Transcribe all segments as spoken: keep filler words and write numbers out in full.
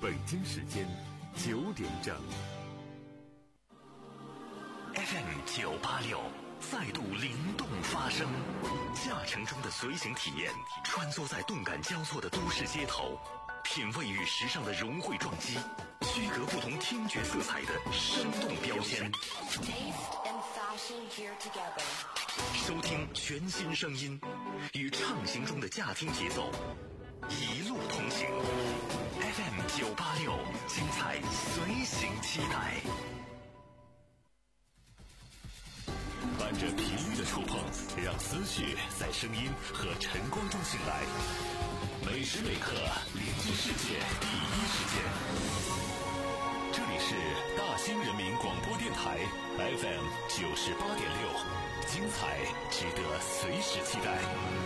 北京时间九点整。 F M 九八六再度灵动发声，驾乘中的随行体验，穿梭在动感交错的都市街头，品味与时尚的融汇撞击，区隔不同听觉色彩的生动标签。收听全新声音，与畅行中的驾听节奏，一路同行。F M 九八六，精彩随行期待。伴着频率的触碰，让思绪在声音和晨光中醒来。每时每刻连接世界第一时间。这里是大兴人民广播电台 F M 九十八点六，精彩值得随时期待。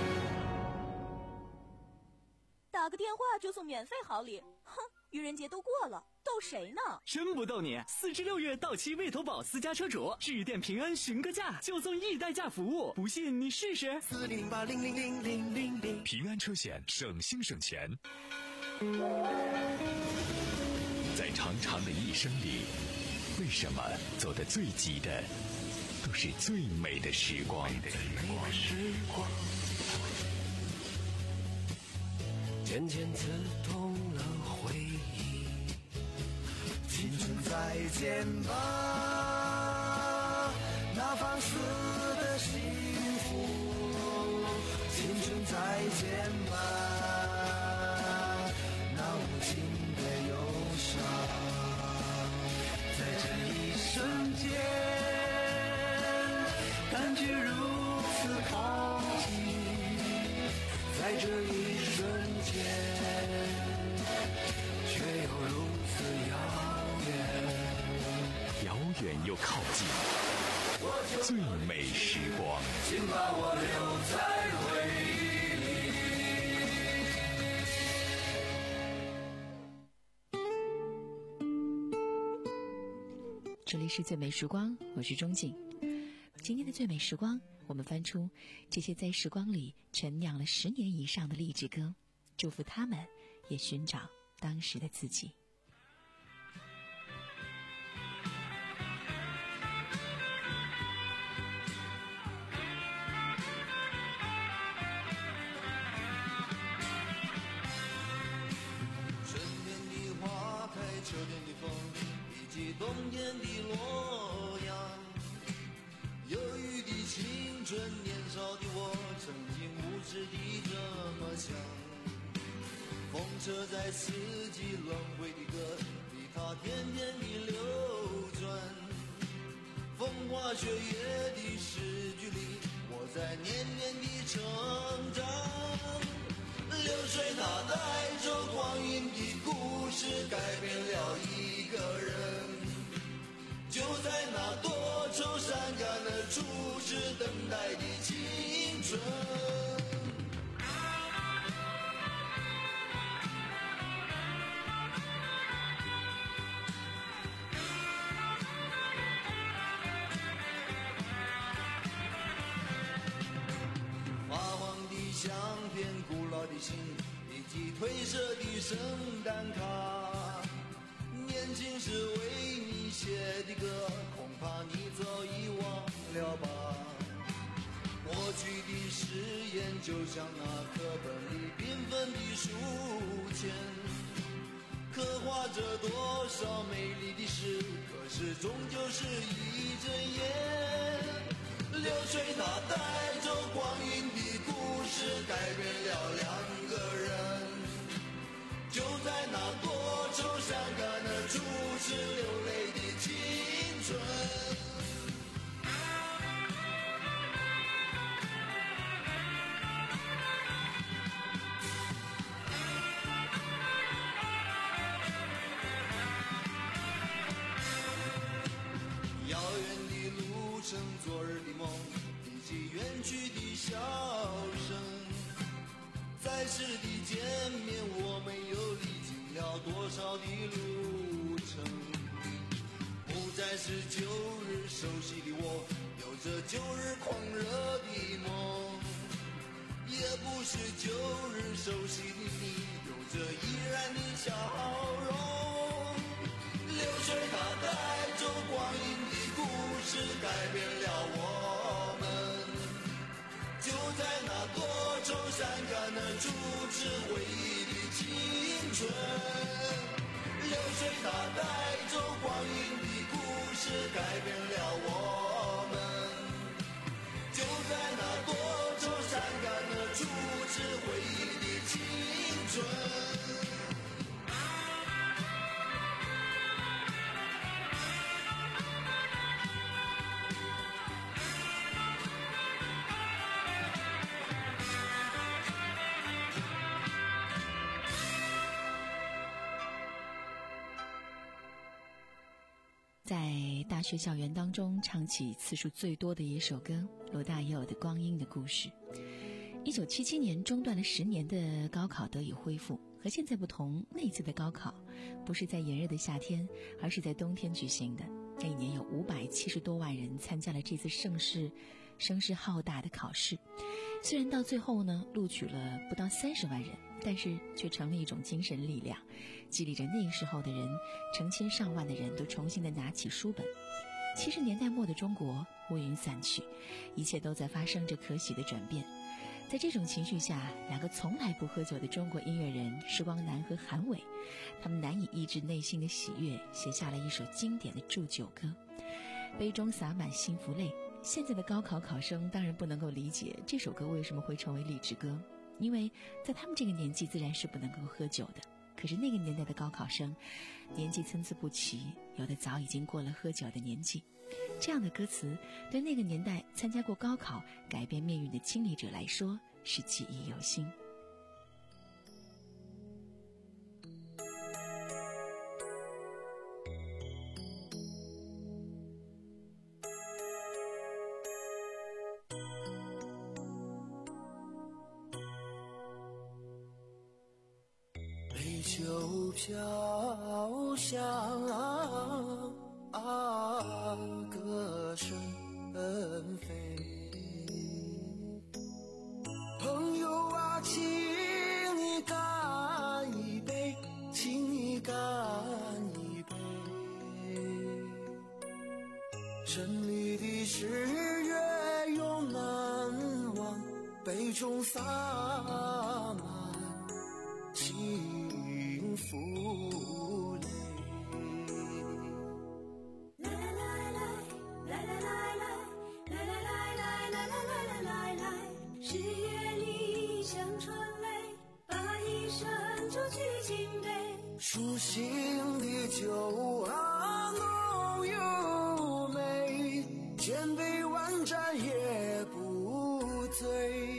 打个电话就送免费好礼，哼，愚人节都过了，逗谁呢？ 真不逗你，四至六月到期未投保私家车主，致电平安询个价，就送易代驾服务，不信你试试。 四零零八零零零零零零， 平安车险，省心省钱。在长长的一生里，为什么走得最急的都是最美的时光？ 渐渐刺痛了回忆，青春再见吧，那放肆的幸福，青春再见吧，那无尽的忧伤，在这一瞬间感觉如此靠近，在这一瞬间却又如此遥远， 遥远又靠近，最美时光， 请把我留在回忆里。这里是最美时光，我是钟景。今天的最美时光，我们翻出这些在时光里陈酿了十年以上的励志歌，祝福他们也寻找当时的自己。 春天的花开，秋天的风，以及冬天的洛阳。忧郁的青春，年少的我，曾经无知地这么想。风车在四季轮回的歌里，它天天地流转。风花雪月的诗句里，我在年年地成长。流水它带着光阴的故事，改变了一个人。就在那多愁善感的初时，等待的青春。发黄的相片，古老的信，以及褪色的圣诞卡。年轻时为你写的歌，恐怕你早已忘了吧。过去的誓言就像那课本里缤纷的书签，刻画着多少美丽的诗，可是终究是一阵烟。流水它带着光阴的故事，改变了两个人。就在那多愁善感的初时，流泪的青春。遥远的路程，昨日的梦，以及远去的笑声。在世的见面，我们又历经了多少的路程？不再是旧日熟悉的我，有着旧日狂热的梦，也不是旧日熟悉的你，有着依然的笑容。 住只回忆的青春。流水它带走光阴的故事，改变了我们。就在那多愁善感的住只回忆的青春。 在大学校园当中唱起次数最多的一首歌，罗大佑的《光阴的故事》。一九七七年中断了十年的高考得以恢复，和现在不同，那次的高考不是在炎热的夏天，而是在冬天举行的。那一年有五百七十多万人参加了这次盛世声势浩大的考试。虽然到最后呢，录取了不到三十万人，但是却成了一种精神力量，激励着那个时候的人，成千上万的人都重新的拿起书本。七十年代末的中国，乌云散去，一切都在发生着可喜的转变。在这种情绪下，两个从来不喝酒的中国音乐人时光南和韩伟，他们难以抑制内心的喜悦，写下了一首经典的祝酒歌。杯中洒满幸福泪。现在的高考考生当然不能够理解这首歌为什么会成为励志歌，因为在他们这个年纪自然是不能够喝酒的。可是那个年代的高考生年纪参差不齐，有的早已经过了喝酒的年纪。这样的歌词对那个年代参加过高考改变命运的经历者来说是记忆犹新。 杯酒飘香啊，歌声飞。朋友啊，请你干一杯，请你干一杯。城里的十月永难忘，杯中洒满幸福泪。 来来来来来来来来来来来来来来来来，十月里香春雷，把一生就去敬杯。 舒心的酒啊，浓又美，千杯万盏也不醉。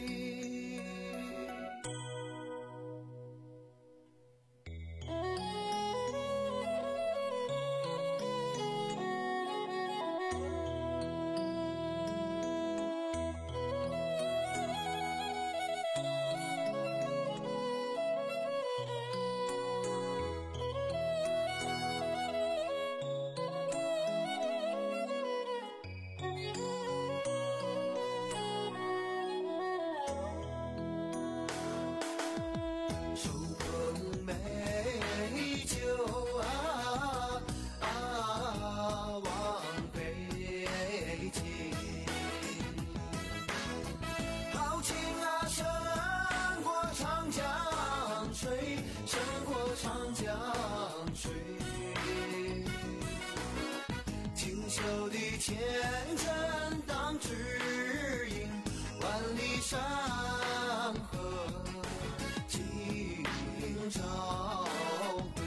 前程当指引，万里山河今朝回。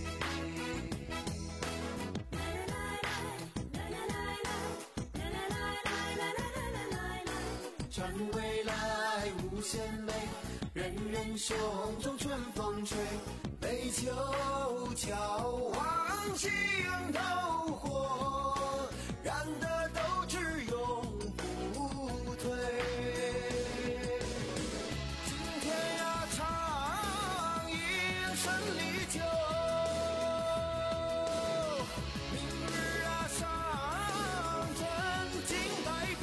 唱未来无限美，人人胸中春风吹，杯酒交往心头火，燃得斗志永不退。今天呀，唱一生里酒，明日啊，上阵敬百杯。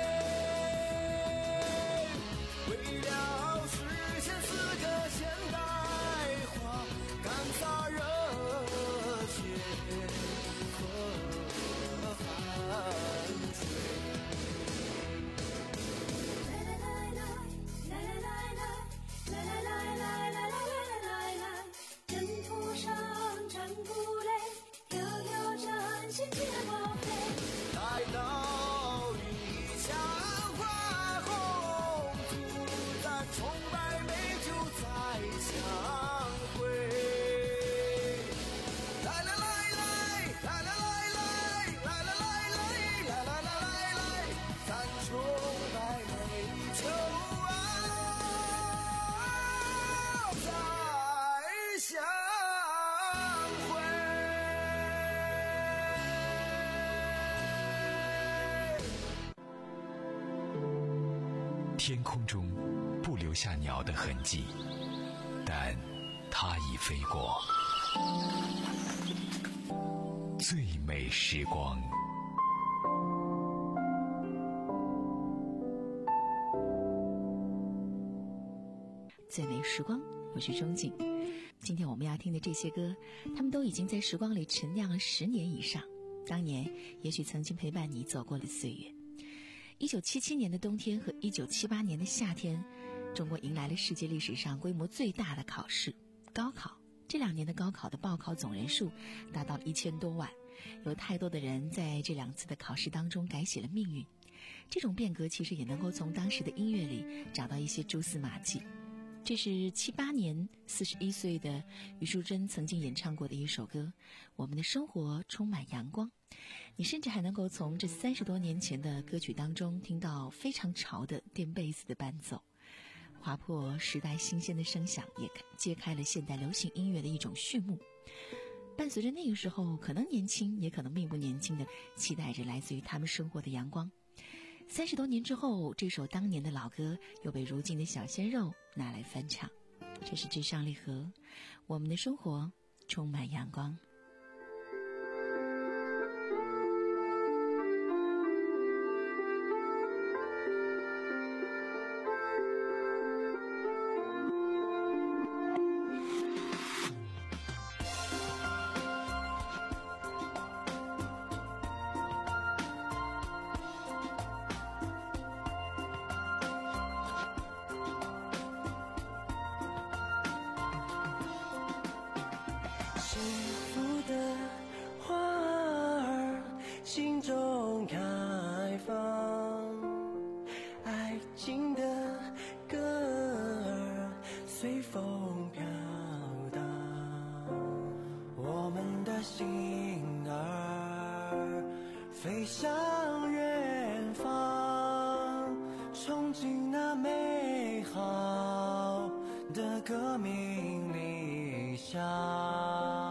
为了实现四个现代化，干洒热血和上战鼓擂，迢迢战线皆报废。 待到云霞花红，突然崇拜美酒再相会。来来来来来来来来来来来来来来来来，咱崇拜美酒啊，再相会。 天空中不留下鸟的痕迹，但它已飞过。最美时光。 最美时光，我是钟静。今天我们要听的这些歌，他们都已经在时光里陈酿了十年以上，当年也许曾经陪伴你走过了岁月。一九七七年的冬天和一九七八年的夏天，中国迎来了世界历史上规模最大的考试——高考。这两年的高考的报考总人数达到了一千多万，有太多的人在这两次的考试当中改写了命运。这种变革其实也能够从当时的音乐里找到一些蛛丝马迹。这是七八年四十一岁的虞书珍曾经演唱过的一首歌《我们的生活充满阳光》。你甚至还能够从这三十多年前的歌曲当中听到非常潮的电贝斯的伴奏，划破时代新鲜的声响，也揭开了现代流行音乐的一种序幕。伴随着那个时候可能年轻也可能并不年轻的期待着来自于他们生活的阳光。三十多年之后，这首当年的老歌又被如今的小鲜肉拿来翻唱。这是至上励合，我们的生活充满阳光。 幸福的花儿心中开放，爱情的歌儿随风飘荡，我们的心儿飞向远方，憧憬那美好的革命理想。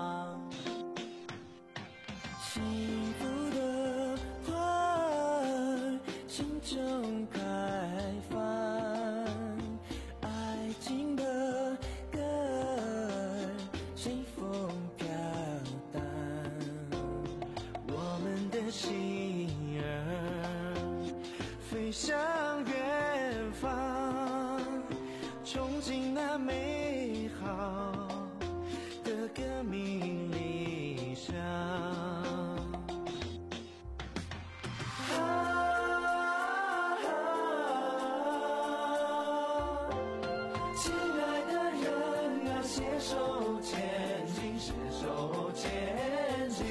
幸福的花儿心中开放，爱情的歌儿随风飘荡，我们的心儿飞向远方，憧憬那美好的革命理想。亲爱的人啊，携手前进，携手前进，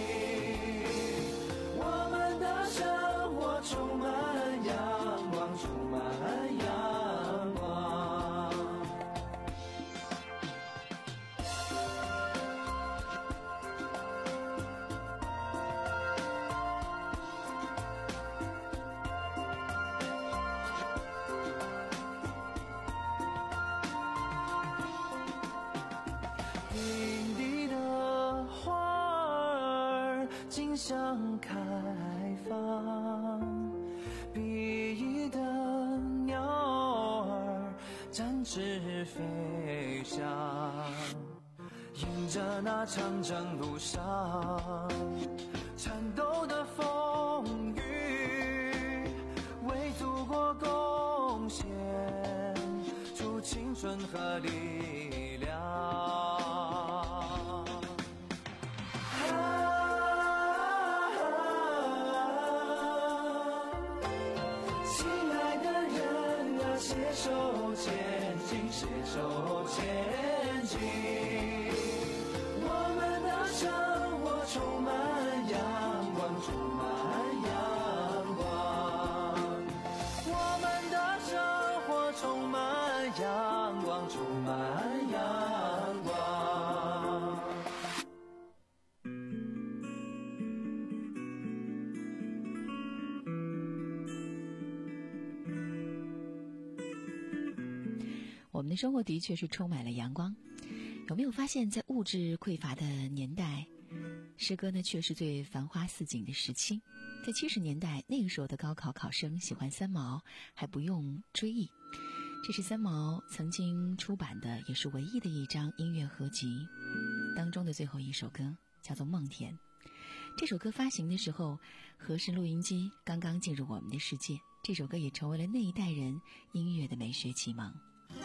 我们的生活充满阳光，充满阳光。林地的花儿竞相开放，比翼的鸟儿展翅飞翔，迎着那长征路上颤抖的风雨，为祖国贡献出青春和力量。携手前进，携手前进，我的生活的确是充满了阳光。有没有发现，在物质匮乏的年代，诗歌呢却是最繁花似锦的时期？在七十年代，那个时候的高考考生喜欢三毛，还不用追忆。这是三毛曾经出版的，也是唯一的一张音乐合集当中的最后一首歌，叫做《梦田》。这首歌发行的时候，和氏录音机刚刚进入我们的世界，这首歌也成为了那一代人音乐的美学启蒙。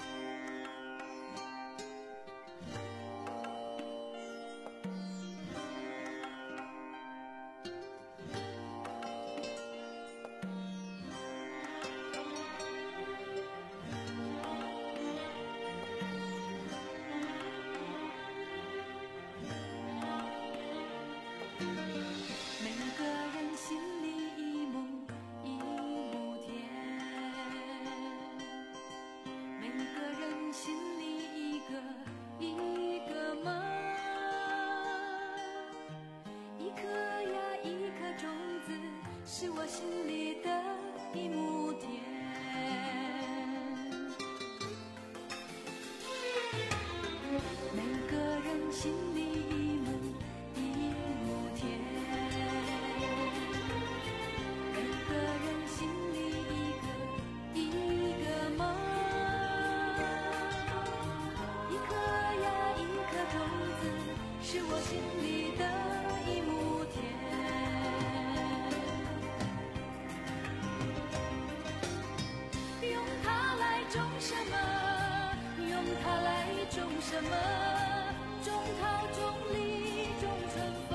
什么？种桃种李种春风，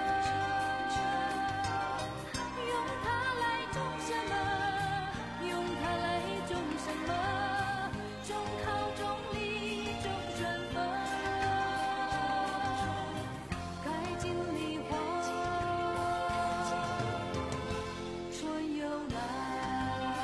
用它来种什么？用它来种什么？种桃种李种春风，开尽梨花春又来。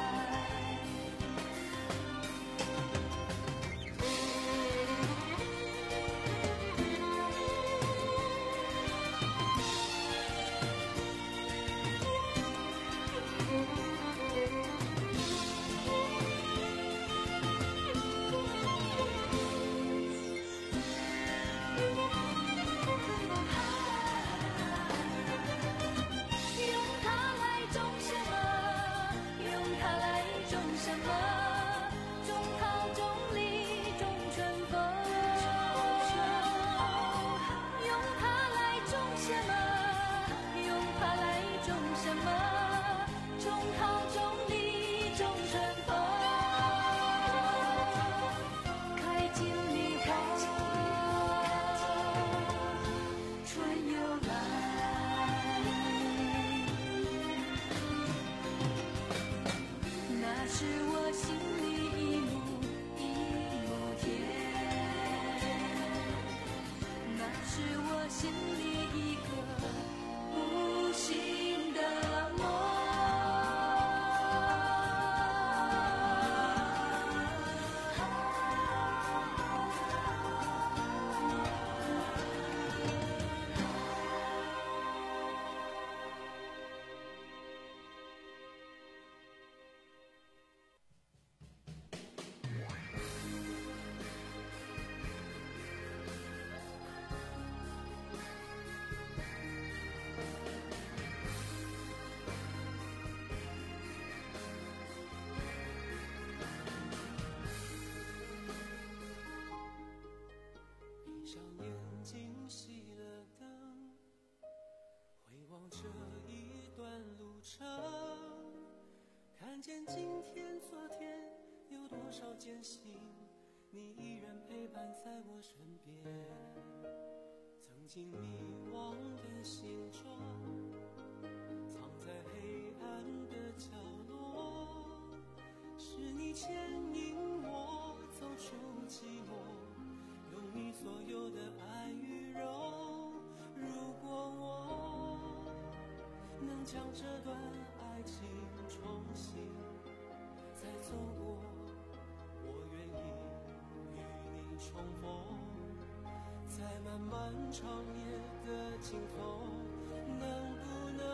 看见今天昨天有多少艰辛，你依然陪伴在我身边。曾经迷惘的心中，藏在黑暗的角落，是你牵引我走出寂寞，用你所有的爱与柔。如果我能将这段爱情重新再走过，我愿意与你重逢，在漫漫长夜的尽头，能不能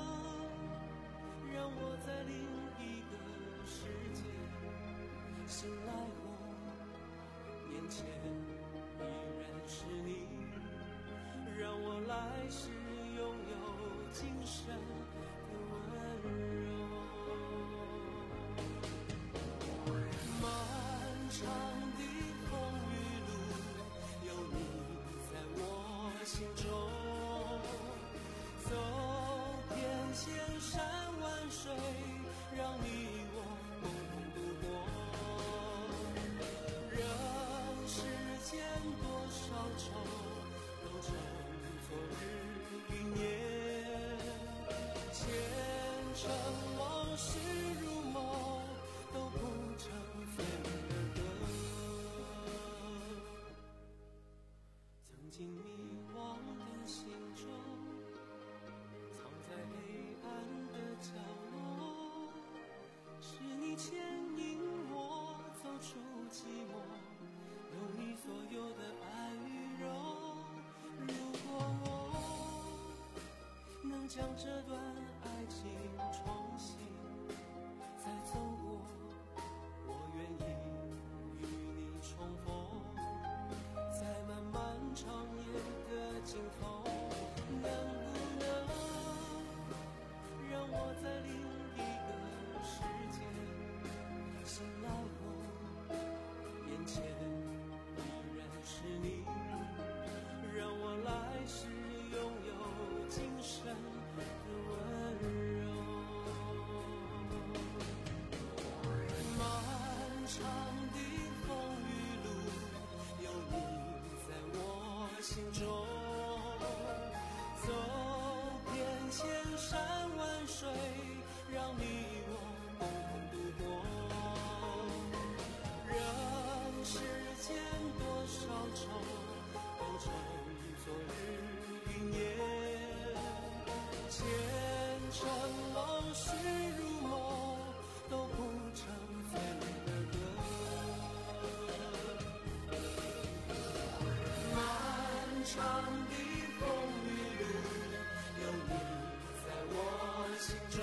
让我在另一个世界醒来后是拥有今生的温柔。漫长的风雨路，有你在我心中，走遍千山万水，让你我共同度过。让世间多少愁都成昨日云烟，前尘往事如梦，都谱成最美的歌。曾经迷惘的心中，藏在黑暗的角落，是你牵引我走出寂寞，有你所有的爱与柔。如果我能将这段爱情重新再走过，我愿意与你重逢，在漫漫长夜的尽头，能不能让我在另一个世界醒来后，眼前依然是你，让我来世拥有今生的温柔。漫长的风雨路，有你在我心中，走遍千山万水，让你我共同度过。让世间多少愁都成昨日云烟，前尘往事如梦，都谱成最美的歌。漫长的风雨路，有你在我心中，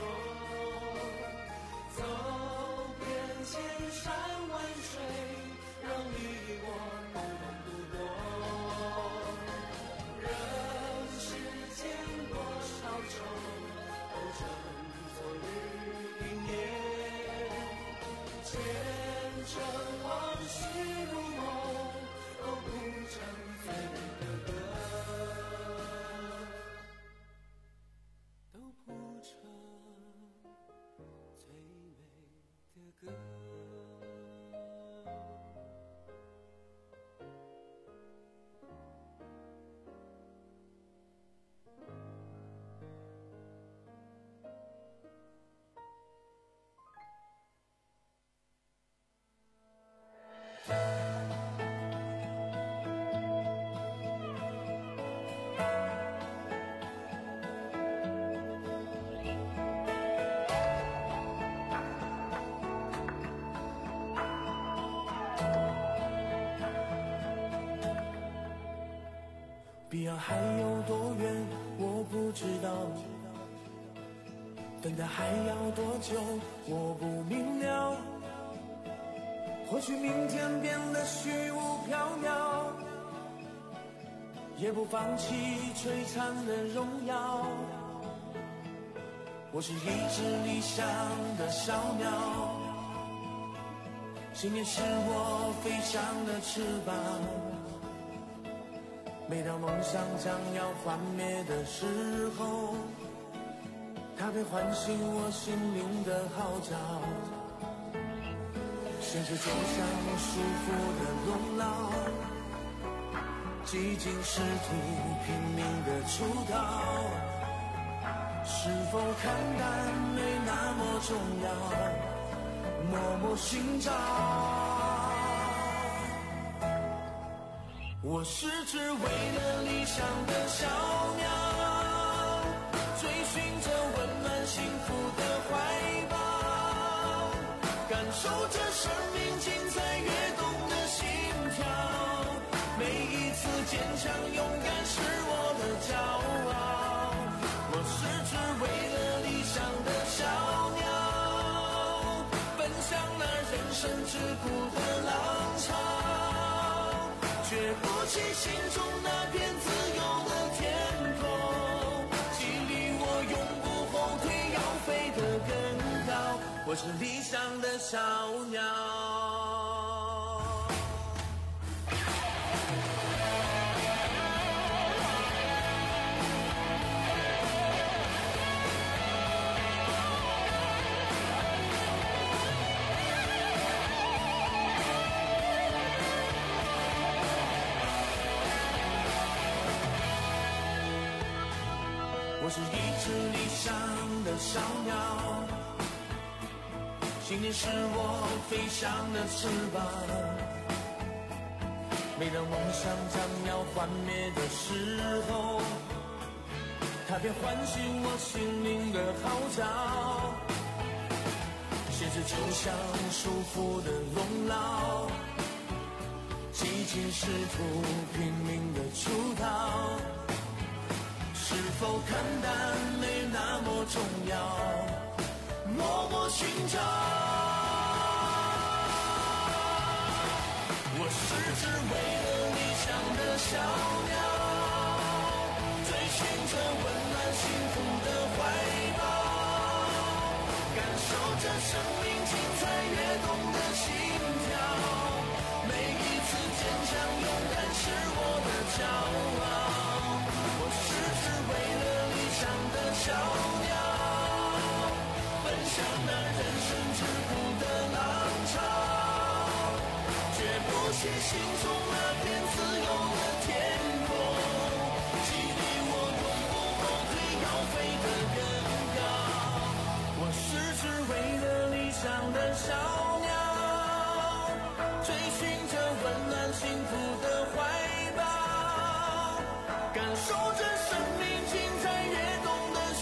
走遍千山万水，让你我共同度过。让世间多少愁都成昨日云烟，前尘往事如梦，都谱成最美的歌，都谱成最美的歌。彼岸还有多远我不知道，等待还要多久我不明了。或许明天变得虚无缥缈，也不放弃璀璨的荣耀。我是一只理想的小鸟，信念是我飞翔的翅膀。每当梦想将要幻灭的时候，它会唤醒我心灵的号角。现实就像束缚的笼牢，几经试图拼命的出逃，是否看淡没那么重要，默默寻找。我是只为了理想的小鸟，追寻着温暖幸福的怀抱，感受着生命精彩跃动的心跳。每一次坚强勇敢是我的骄傲。我是只为了理想的小鸟，奔向那人生之苦的浪潮，却不弃心中那片自由的天空。 我是理想的小鸟。我是一只理想的小鸟，信念是我飞翔的翅膀。每当梦想将要幻灭的时候，它便唤醒我心灵的号角。现实就像束缚的笼牢，激情试图拼命的出逃。是否看淡没那么重要，默默寻找。我是只为了理想的小鸟，追寻着温暖幸福的怀抱，感受着生命精彩跃动的心跳。每一次坚强勇敢是我的骄傲。小鸟奔向那人生之苦的浪潮，绝不弃心中那片自由的天空，激励我永不后退，要飞得更高。我是只为了理想的小鸟，追寻着温暖幸福的怀抱，感受着生命精彩跃动。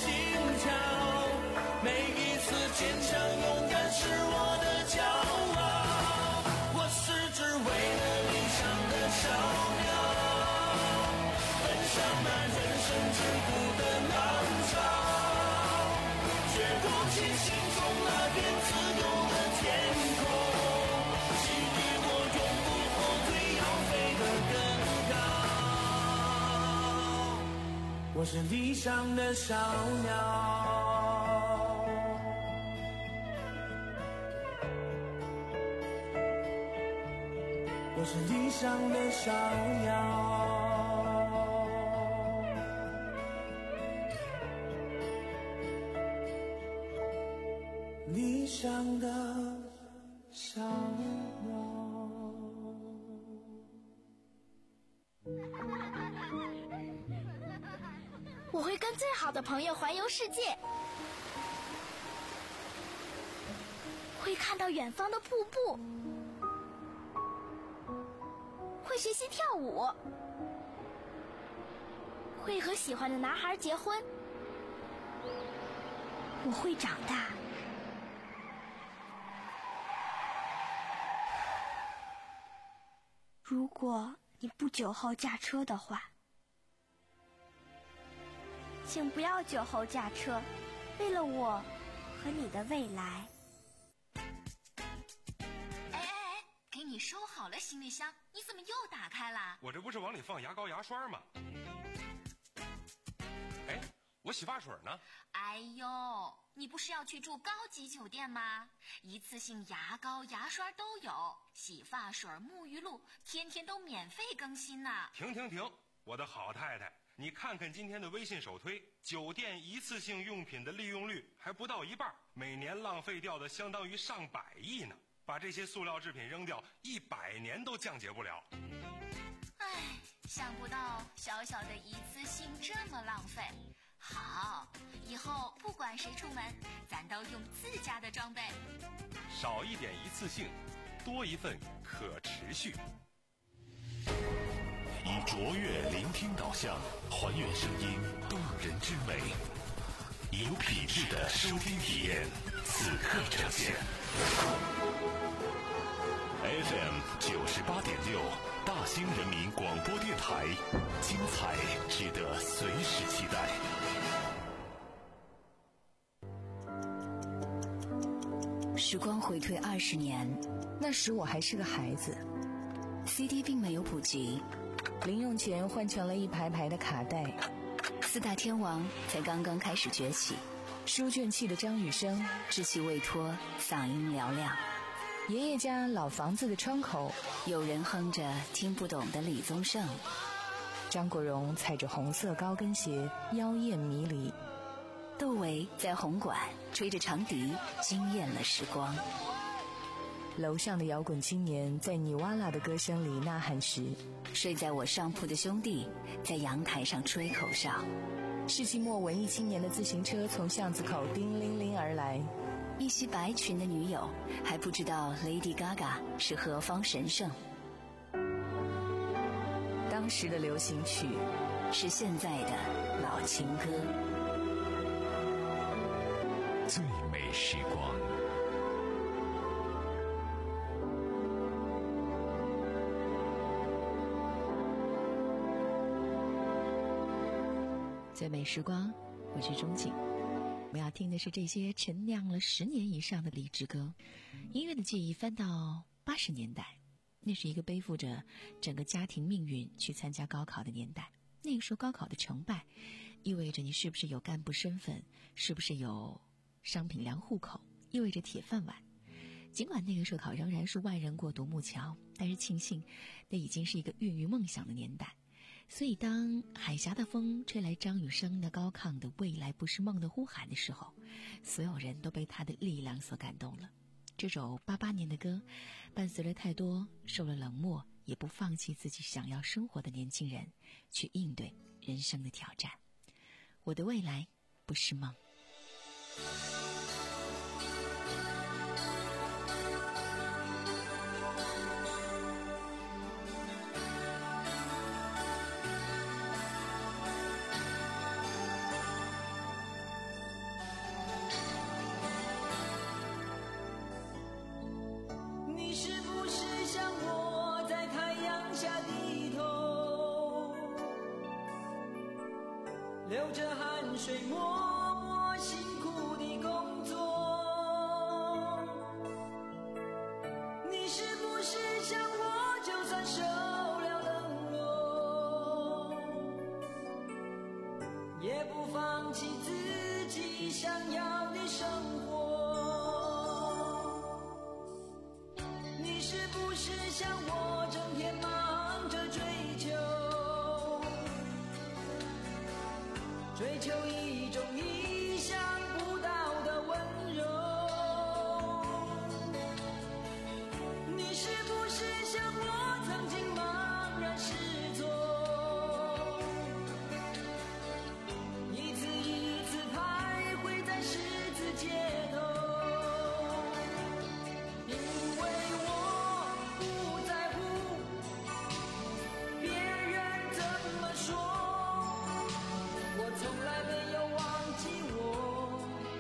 坚强勇敢是我的骄傲，我是只为了理想的小鸟，奔向那人生之苦的浪潮，绝不弃心中那片自由的天空，激励我永不后退，要飞得更高。我是理想的小鸟。我是理想的小鸟，理想的小鸟。 我会跟最好的朋友环游世界，会看到远方的瀑布，会学习跳舞，会和喜欢的男孩结婚。我会长大。如果你不酒后驾车的话，请不要酒后驾车，为了我和你的未来。 给你收好了行李箱，你怎么又打开了？ 我这不是往里放牙膏牙刷吗？哎，我洗发水呢？ 哎呦，你不是要去住高级酒店吗？一次性牙膏牙刷都有，洗发水沐浴露天天都免费更新呢。 停停停，我的好太太，你看看今天的微信首推，酒店一次性用品的利用率还不到一半，每年浪费掉的相当于上百亿呢。把这些塑料制品扔掉，一百年都降解不了。 唉，想不到小小的一次性这么浪费。好，以后不管谁出门，咱都用自家的装备。 少一点一次性，多一份可持续。 以卓越聆听导向，还原声音动人之美，以有品质的收听体验，此刻呈现。F M 九十八点六，大兴人民广播电台，精彩值得随时期待。 时光回退二十年，那时我还是个孩子 ，C D 并没有普及，零用钱换成了一排排的卡带，四大天王才刚刚开始崛起。 书卷气的张雨生稚气未脱，嗓音嘹亮。爷爷家老房子的窗口，有人哼着听不懂的李宗盛。张国荣踩着红色高跟鞋，妖艳迷离。窦唯在红馆吹着长笛，惊艳了时光。楼上的摇滚青年在尼瓦拉的歌声里呐喊时，睡在我上铺的兄弟在阳台上吹口哨。世纪末文艺青年的自行车从巷子口叮铃铃而来，一袭白裙的女友还不知道 Lady Gaga 是何方神圣。当时的流行曲是现在的老情歌。 最美时光， 最美时光，我是钟景。我们要听的是这些陈酿了十年以上的励志歌。音乐的记忆翻到八十年代，那是一个背负着整个家庭命运去参加高考的年代。那个时候高考的成败，意味着你是不是有干部身份，是不是有商品粮户口，意味着铁饭碗。尽管那个时候考仍然是万人过独木桥，但是庆幸那已经是一个孕育梦想的年代。所以当海峡的风吹来张雨生那高亢的未来不是梦的呼喊的时候，所有人都被他的力量所感动了。这首八八年的歌，伴随了太多受了冷漠也不放弃自己想要生活的年轻人去应对人生的挑战。我的未来不是梦。 流着汗水默默辛苦的工作，你是不是像我就算受了冷落，也不放弃自己想要的生活？你是不是像我整天忙着追求，追求一种意想不到的温柔？你是不是像我曾经茫然失措，一次一次徘徊在十字街头？因为我不在乎别人怎么说，我从来没有忘记我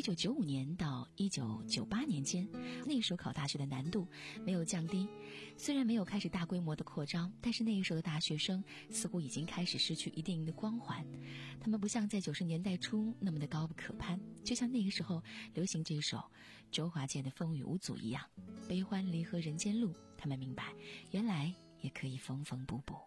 九九五年到一九九八年间，那时候考大学的难度没有降低。虽然没有开始大规模的扩张，但是那时候的大学生似乎已经开始失去一定的光环。他们不像在九十年代初那么的高不可攀，就像那个时候流行这首周华健的《风雨无阻》一样，悲欢离合人间路。他们明白，原来也可以缝缝补补。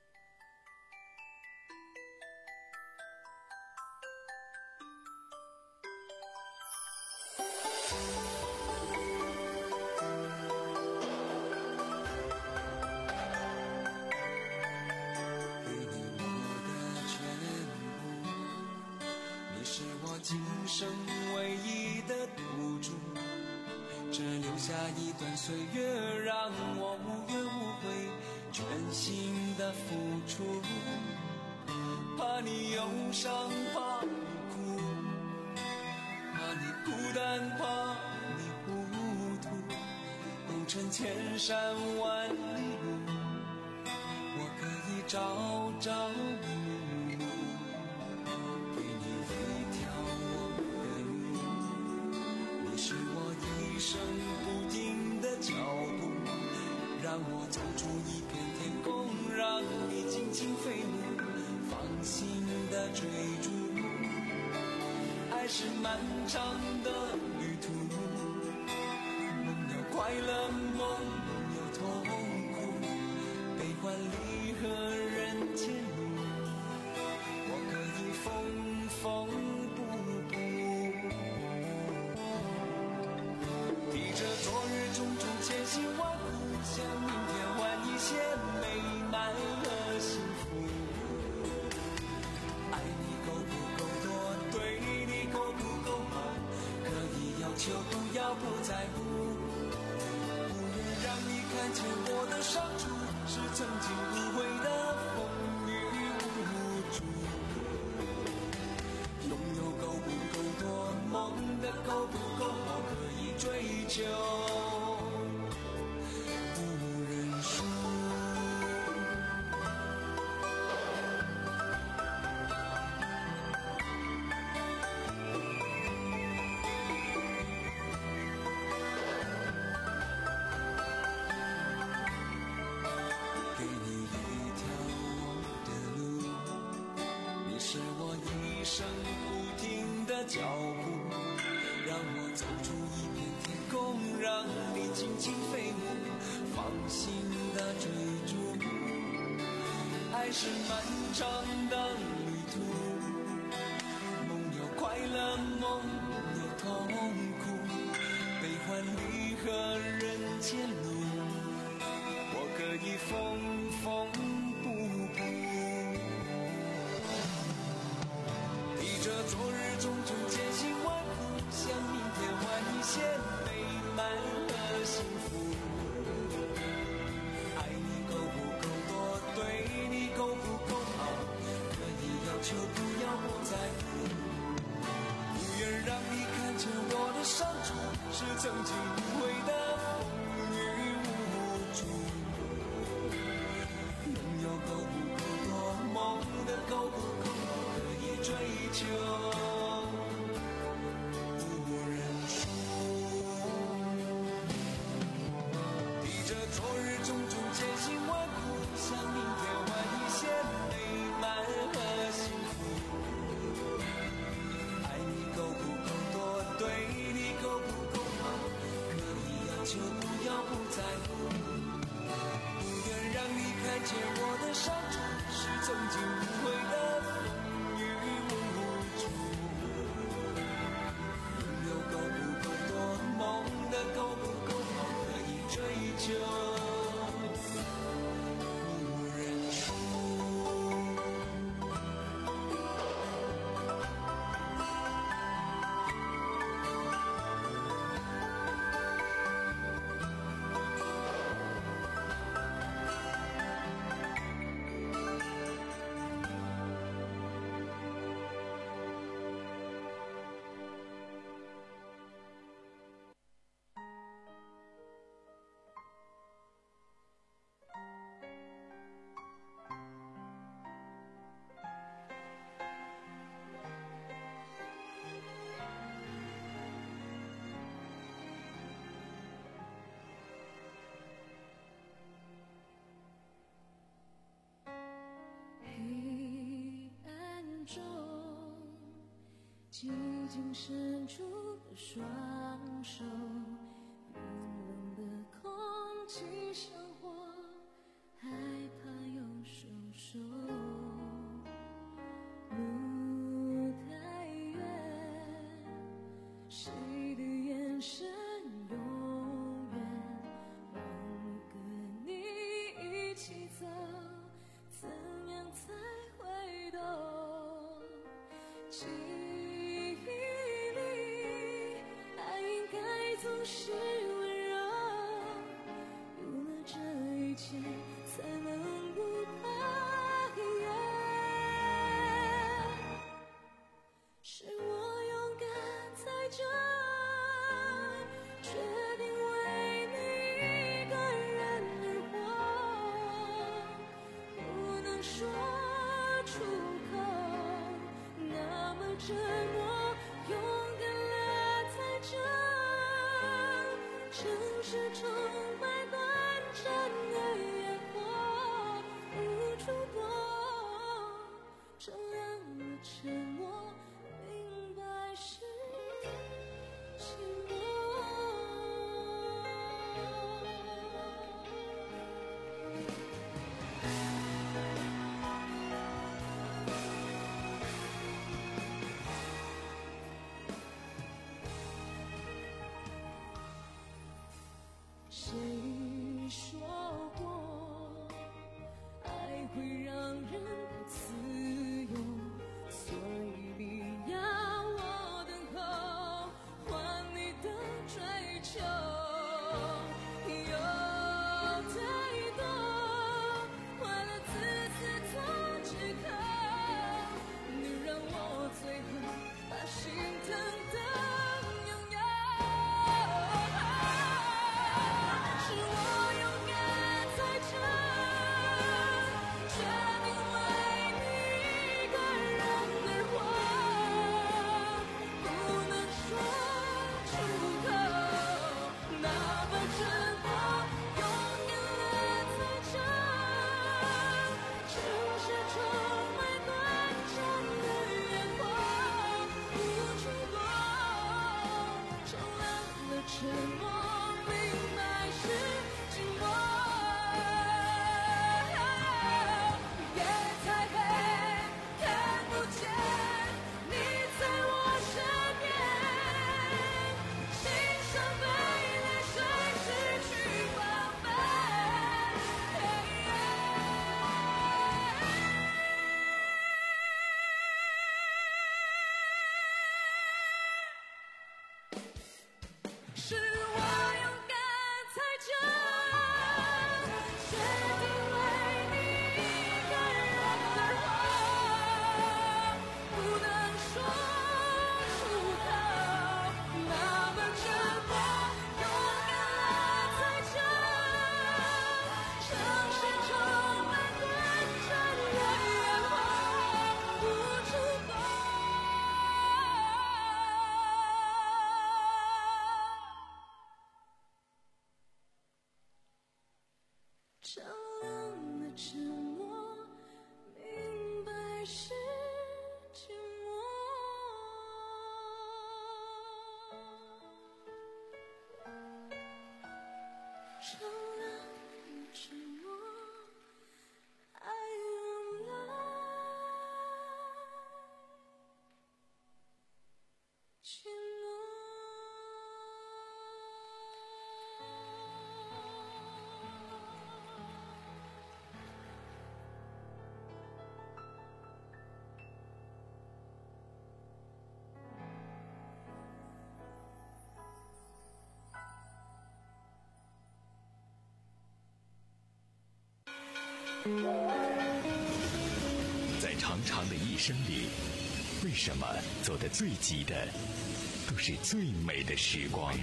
今生唯一的赌注，只留下一段岁月，让我无怨无悔，全心的付出。怕你忧伤，怕你哭，怕你孤单，怕你糊涂。红尘千山万里路，我可以朝朝暮暮。一生不停的脚步，让我走出一片天空，让你尽情飞舞，放心的追逐。爱是漫长的旅途，梦有快乐，梦有痛苦，悲欢离合人间路，我可以缝缝补补。这昨日种种千辛万苦，向明天换一些美满和幸福。爱你够不够多，对你够不够好，可以要求不要不在乎。不愿让你看见我的伤处，是曾经无悔的风雨无阻。拥有够不够多，梦的够不够好，可以追求不认输。给你一条的路，你是我一生不停的脚步，让我走出一片天空，让你尽情飞舞，放心的追逐。爱是漫长的旅途，梦有快乐，梦有痛苦，悲欢离合人间路，我可以缝缝补补。披着昨日种种艰辛万苦，向明天换一些美满和幸福。爱你够不够多，对你够不够好，可以要求不要不在乎。不愿让你看见我的伤处，是曾经无悔的风雨无阻。拥有够不够多，梦的够不够好，可以追求不认输。披着昨日种种艰辛万苦，向明天换一些美满和幸福。爱你够不够多，对你够不够好，可以要求不要不在乎。 紧伸出的双手，冰冷的空气像火，害怕又收手。路太远，谁的眼神永远忘了跟你一起走，怎样才会懂？记忆里，爱应该总是温柔，有了这一切，才能不怕黑暗。是我勇敢在这，决定为你一个人而活，不能说出口，那么折磨，勇敢了在这城市充满短暂的烟火，无处躲，照亮了沉默，明白是寂寞。谁说过爱会让人太自由，所以你要我等候，换你的追求。有太多快乐自此做借口，你让我最后把心疼的拥有。是我勇敢在这，决定为你一个人而活，不能说出口，那么折磨，勇敢了在这城市充满短暂的烟火，无处躲，照亮了沉默，明白是寂寞。夜太黑，看不见你在我身边，心像被泪水失去防备。是我勇敢在这，决定为你一个人而活，不能说出口，那么折磨，勇敢了在这城市充满短暂的烟火，无处躲。照亮了沉默，明白是寂寞。照亮了沉默，爱用来寂寞。 在长长的一生里，为什么走得最急的都是最美的时光？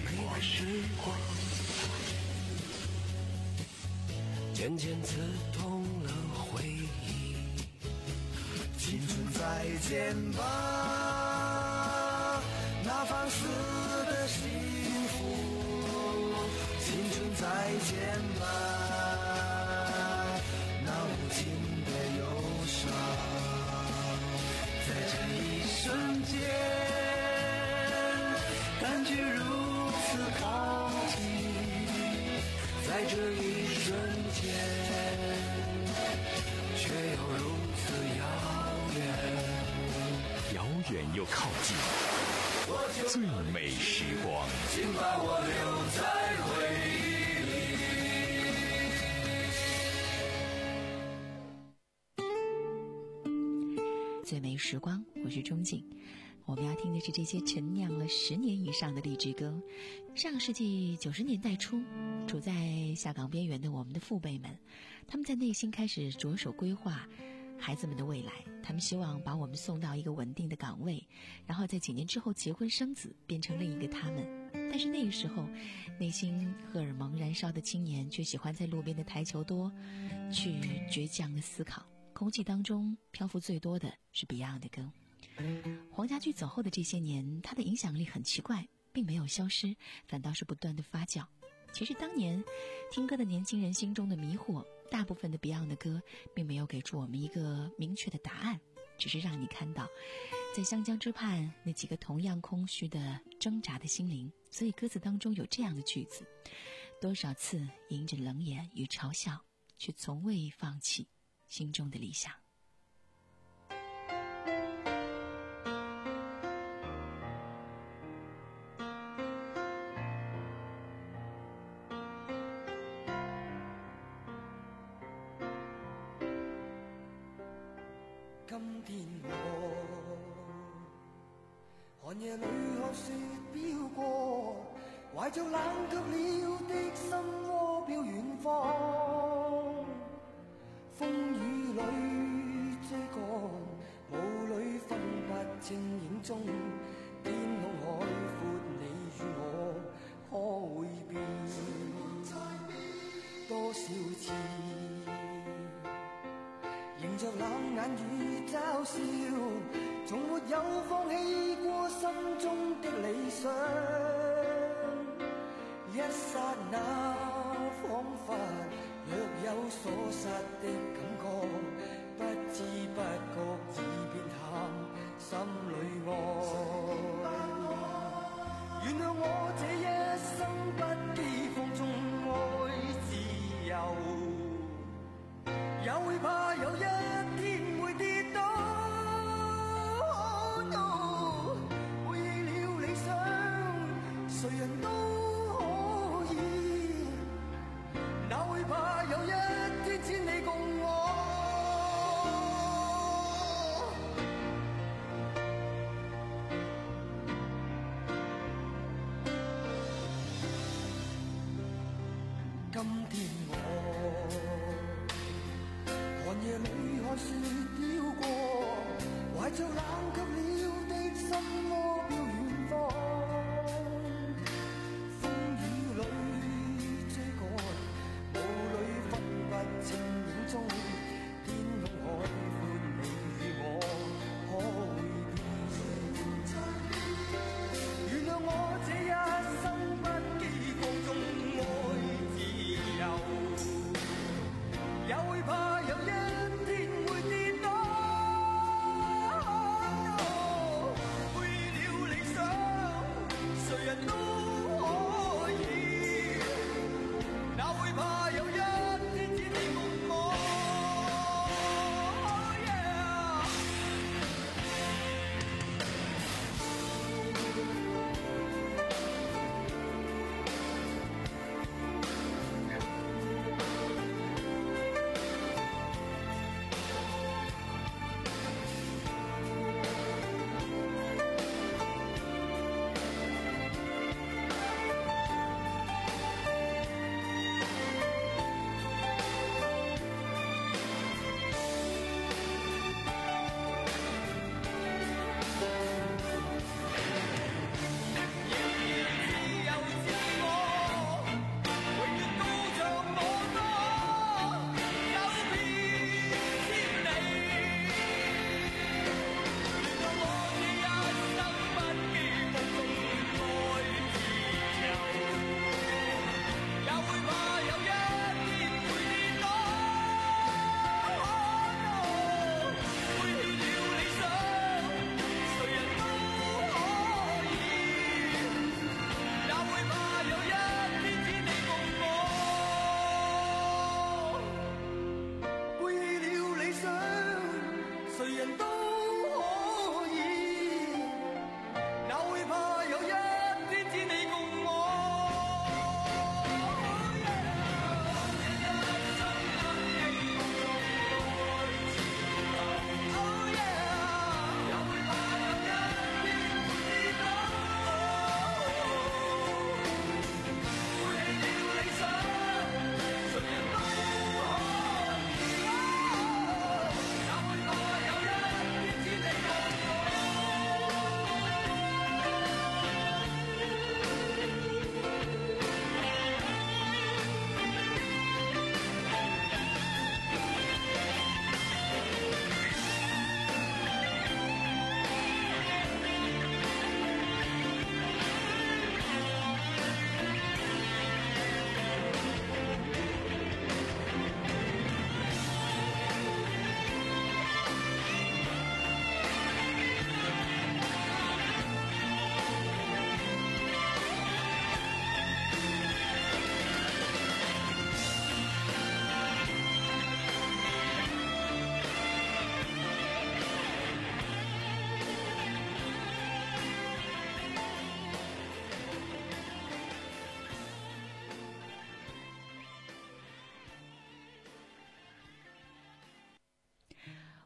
渐渐刺痛了回忆，青春再见吧，那放肆的幸福，青春再见吧，那无尽的忧伤，在这一瞬间感觉如此靠近，在这一瞬间，却又如此遥远， 遥远又靠近，最美时光， 请把我留在回忆里。最美时光，我是钟静。我们要听的是这些陈酿了十年以上的励志歌。上个世纪九十年代初，处在下岗边缘的我们的父辈们，他们在内心开始着手规划孩子们的未来。他们希望把我们送到一个稳定的岗位，然后在几年之后结婚生子，变成另一个他们。但是那个时候，内心荷尔蒙燃烧的青年却喜欢在路边的台球桌去倔强的思考。空气当中漂浮最多的是 Beyond 的歌。黄家驹走后的这些年，他的影响力很奇怪，并没有消失，反倒是不断的发酵。其实当年听歌的年轻人心中的迷惑，大部分的 Beyond 的歌并没有给出我们一个明确的答案，只是让你看到在湘江之畔那几个同样空虚的挣扎的心灵。所以歌词当中有这样的句子：多少次迎着冷眼与嘲笑，却从未放弃心中的理想。 今天我寒夜里看雪飄過，懷着冷卻了的心窩飄遠方。風雨裏追趕，霧裏分不清影蹤，天空海闊，你與我可會變？多少次迎着冷眼與嘲笑，從沒有放棄過心中的理想。一剎那彷彿若有所失的感覺，不知不覺已變淡心裏愛。原諒我這一生不羈放縱愛自由，也會怕有一天會跌倒。Oh no， 背棄了理想，誰人都可以，哪會怕有一天千里共我。今天我寒夜裏看雪飄過，懷着冷卻了的心窩飄遠方。風雨裏追趕，霧裏分不清影蹤，天空海闊，你與我可會變？原諒我這一生不羈放縱愛自由，也會怕有一天會跌倒。背了理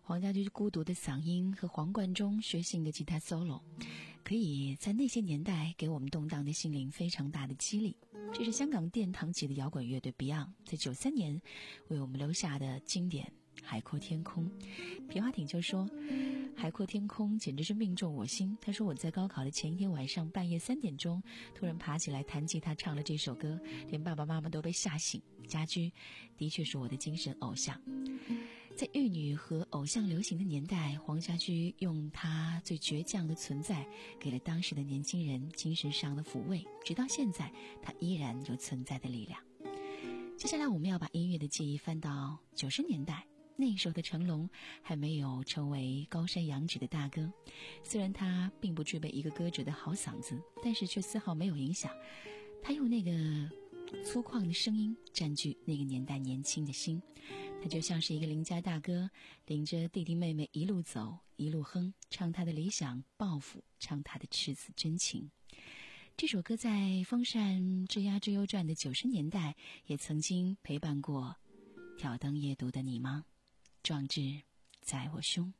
黄家驹孤独的嗓音和黄贯中血性的吉他 solo， 可以在那些年代给我们动荡的心灵非常大的激励。这是香港殿堂级的摇滚乐队 Beyond 在九三年为我们留下的经典《海阔天空》。皮划艇就说海阔天空简直是命中我心。他说我在高考的前一天晚上半夜三点钟突然爬起来弹吉他唱了这首歌，连爸爸妈妈都被吓醒。家驹的确是我的精神偶像。在玉女和偶像流行的年代，黄家驹用他最倔强的存在给了当时的年轻人精神上的抚慰，直到现在他依然有存在的力量。接下来我们要把音乐的记忆翻到九十年代，那时候的成龙还没有成为高山仰止的大哥，虽然他并不具备一个歌者的好嗓子，但是却丝毫没有影响，他用那个粗犷的声音占据那个年代年轻的心。他就像是一个邻家大哥，领着弟弟妹妹一路走一路哼，唱他的理想抱负，唱他的赤子真情。这首歌在《风扇之鸭之幽传》的九十年代也曾经陪伴过挑灯夜读的你吗？壮志在我胸。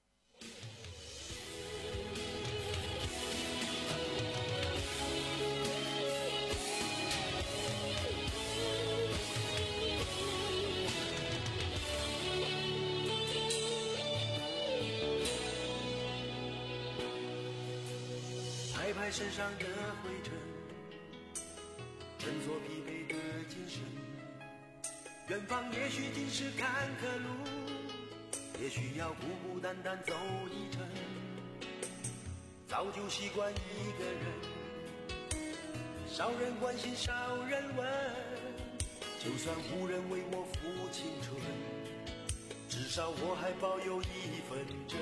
拍拍身上的灰尘，振作疲惫的精神。远方也许尽是坎坷路，也许要孤孤单单走一程。早就习惯一个人，少人关心少人问，就算无人为我付青春，至少我还保有一份真。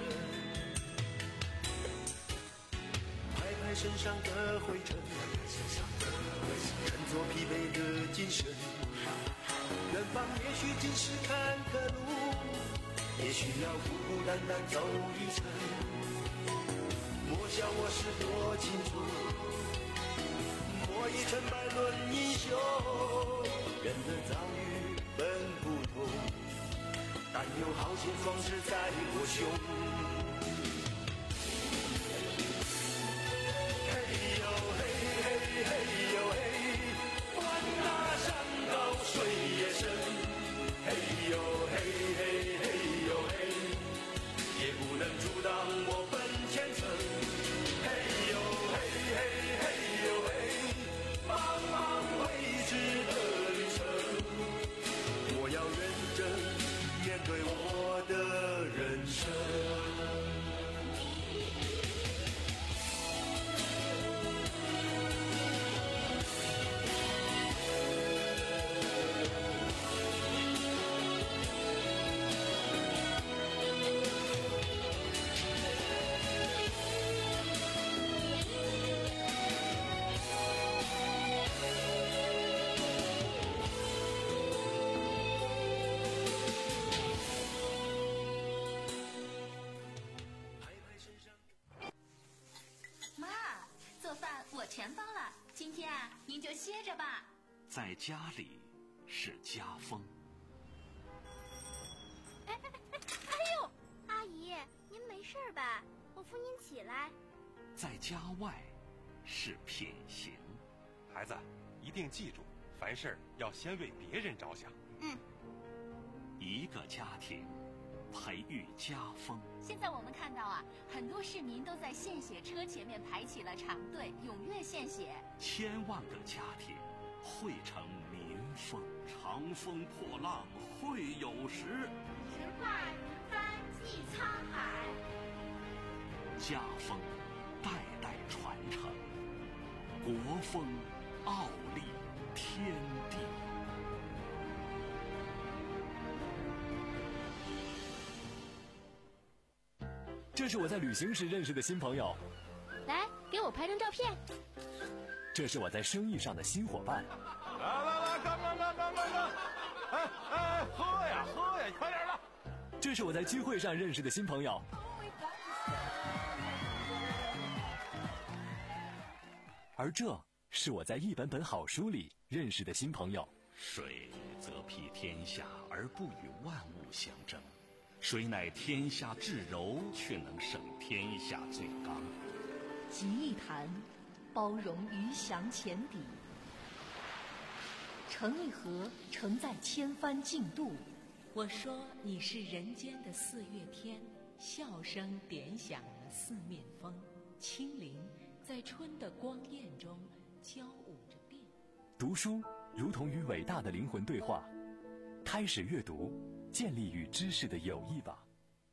拍拍身上的灰尘，振作疲惫的精神。远方也许尽是坎坷路，也许要孤孤单单走一程。莫笑我是多清楚，莫以成败论英雄。人的遭遇本不同，但有豪情壮志在我胸。 全包了，今天啊，您就歇着吧。 在家里是家风。 哎哎哎哎呦，阿姨，您没事吧？我扶您起来。 在家外是品行。 孩子，一定记住，凡事要先为别人着想。 嗯。 一个家庭培育家风。 现在我们看到啊，很多市民都在献血车前面排起了长队，踊跃献血。 千万个家庭汇成民风，长风破浪会有时， 直挂云帆济沧海。 家风代代传承，国风傲立天地。 这是我在旅行时认识的新朋友， 来给我拍张照片。 这是我在生意上的新伙伴。 来来来，干干干干干干！哎哎，喝呀喝呀，快点的！ 这是我在聚会上认识的新朋友。而这是我在一本本好书里认识的新朋友。 水则披天下而不与万物相争， 谁乃天下至柔，却能胜天下最刚？ 集一坛，包容鱼翔浅底；盛一盒，盛在千帆竞渡。 我说你是人间的四月天，笑声点响了四面风，清灵在春的光艳中交舞着变。 读书如同与伟大的灵魂对话，开始阅读，建立与知识的友谊吧。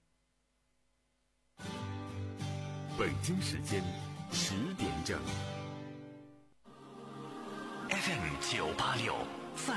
北京时间十点整。 F M 九八六。